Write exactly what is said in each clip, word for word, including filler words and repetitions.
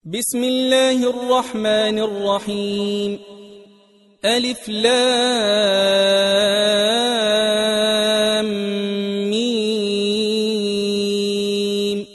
بسم الله الرحمن الرحيم. ألف لام ميم.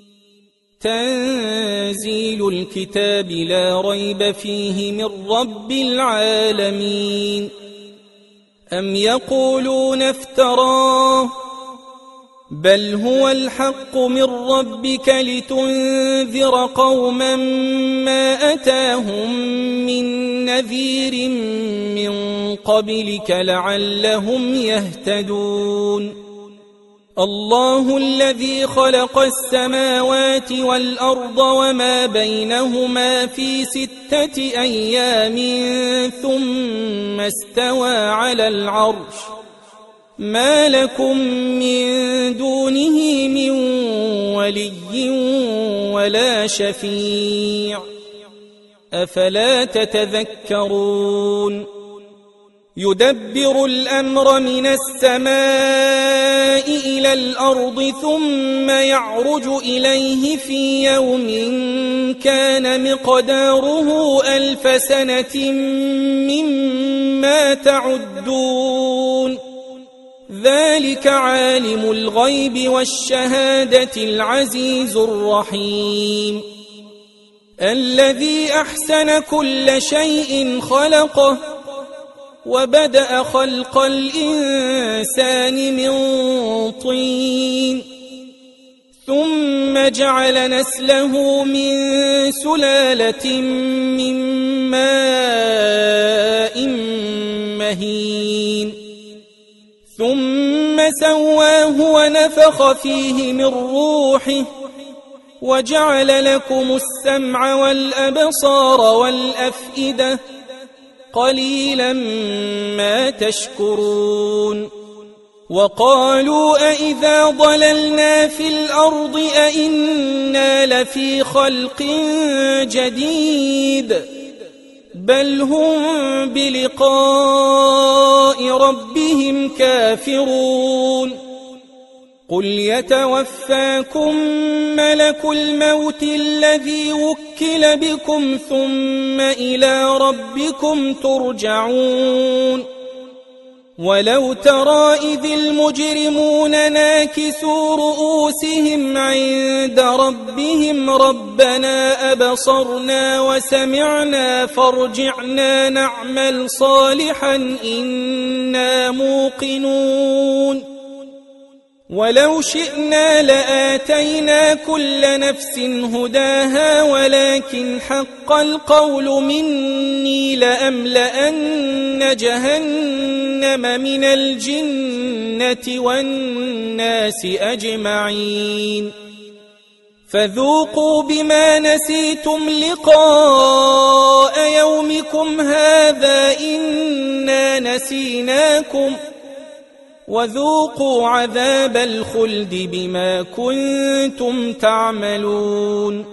تنزيل الكتاب لا ريب فيه من رب العالمين. أم يقولون افتراه بل هو الحق من ربك لتنذر قوما ما أتاهم من نذير من قبلك لعلهم يهتدون. الله الذي خلق السماوات والأرض وما بينهما في ستة أيام ثم استوى على العرش ما لكم من دونه من ولي ولا شفيع أفلا تتذكرون. يدبر الأمر من السماء إلى الأرض ثم يعرج إليه في يوم كان مقداره ألف سنة مما تعدون. ذلك عالم الغيب والشهادة العزيز الرحيم. الذي أحسن كل شيء خلقه وبدأ خلق الإنسان من طين ثم جعل نسله من سلالة من ماء مهين ثم سواه ونفخ فيه من روحه وجعل لكم السمع والأبصار والأفئدة قليلا ما تشكرون. وقالوا أئذا ضللنا في الأرض أئنا لفي خلق جديد بل هم بلقاء ربهم كافرون. قل يتوفاكم ملك الموت الذي وكل بكم ثم إلى ربكم ترجعون. ولو ترى إذ المجرمون ناكسوا رؤوسهم عند ربهم ربنا أبصرنا وسمعنا فارجعنا نعمل صالحا إنا موقنون. ولو شئنا لآتينا كل نفس هداها ولكن حق القول مني لأملأن جهنم من الجنة والناس أجمعين. فذوقوا بما نسيتم لقاء يومكم هذا إنا نسيناكم وذوقوا عذاب الخلد بما كنتم تعملون.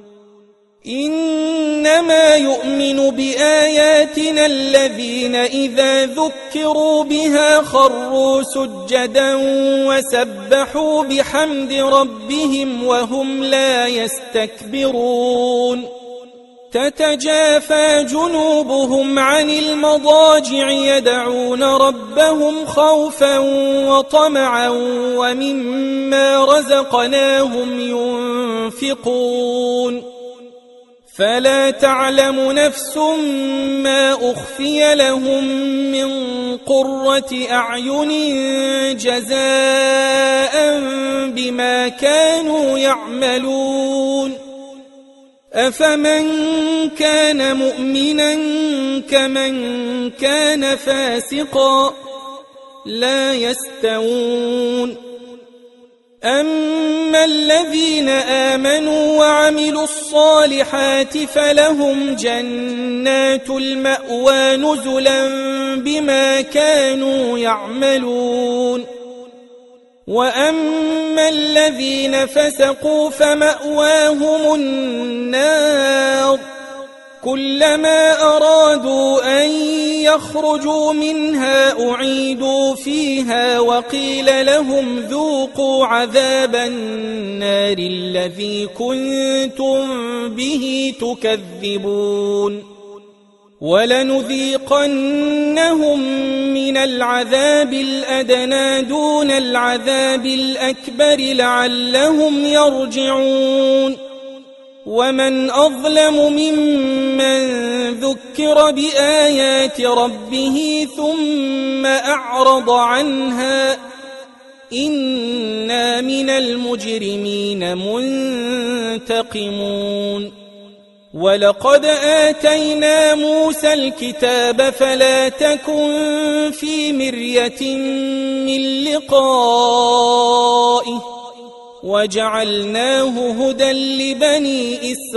إنما يؤمن بآياتنا الذين إذا ذكروا بها خروا سجدا وسبحوا بحمد ربهم وهم لا يستكبرون. تتجافى جنوبهم عن المضاجع يدعون ربهم خوفا وطمعا ومما رزقناهم ينفقون. فلا تعلم نفس ما أخفي لهم من قرة أعين جزاء بما كانوا يعملون. أفمن كان مؤمنا كمن كان فاسقا لا يستوون. أما الذين آمنوا وعملوا الصالحات فلهم جنات المأوى نزلا بما كانوا يعملون. وأما الذين فسقوا فمأواهم النار كلما أرادوا أن يخرجوا منها أعيدوا فيها وقيل لهم ذوقوا عذاب النار الذي كنتم به تكذبون ولنذيقنهم من العذاب الأدنى دون العذاب الأكبر لعلهم يرجعون ومن أظلم ممن ذكر بآيات ربه ثم أعرض عنها إنا من المجرمين منتقمون ولقد آتينا موسى الكتاب فلا تكن في مرية من لقائه وجعلناه هدى لبني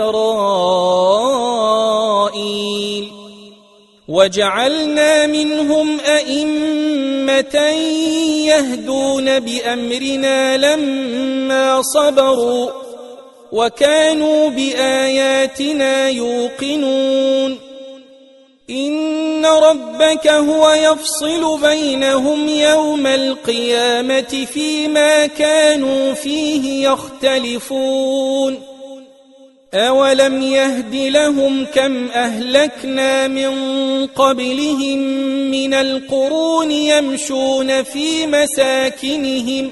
إسرائيل وجعلنا منهم أئمة يهدون بأمرنا لما صبروا وكانوا بآياتنا يوقنون إن ربك هو يفصل بينهم يوم القيامة فيما كانوا فيه يختلفون أولم يهد لهم كم أهلكنا من قبلهم من القرون يمشون في مساكنهم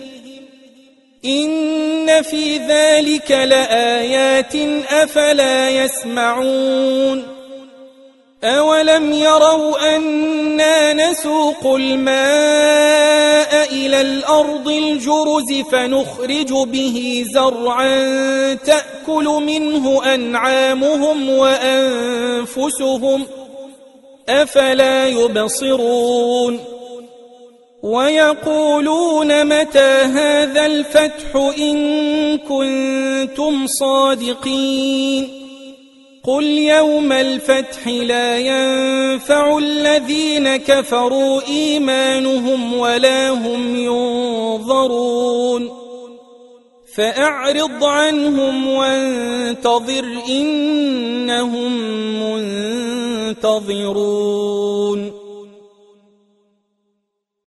إن في ذلك لآيات أفلا يسمعون أولم يروا أنا نسوق الماء إلى الأرض الجرز فنخرج به زرعا تأكل منه أنعامهم وأنفسهم أفلا يبصرون ويقولون متى هذا الفتح إن كنتم صادقين قل يوم الفتح لا ينفع الذين كفروا إيمانهم ولا هم ينظرون فأعرض عنهم وانتظر إنهم منتظرون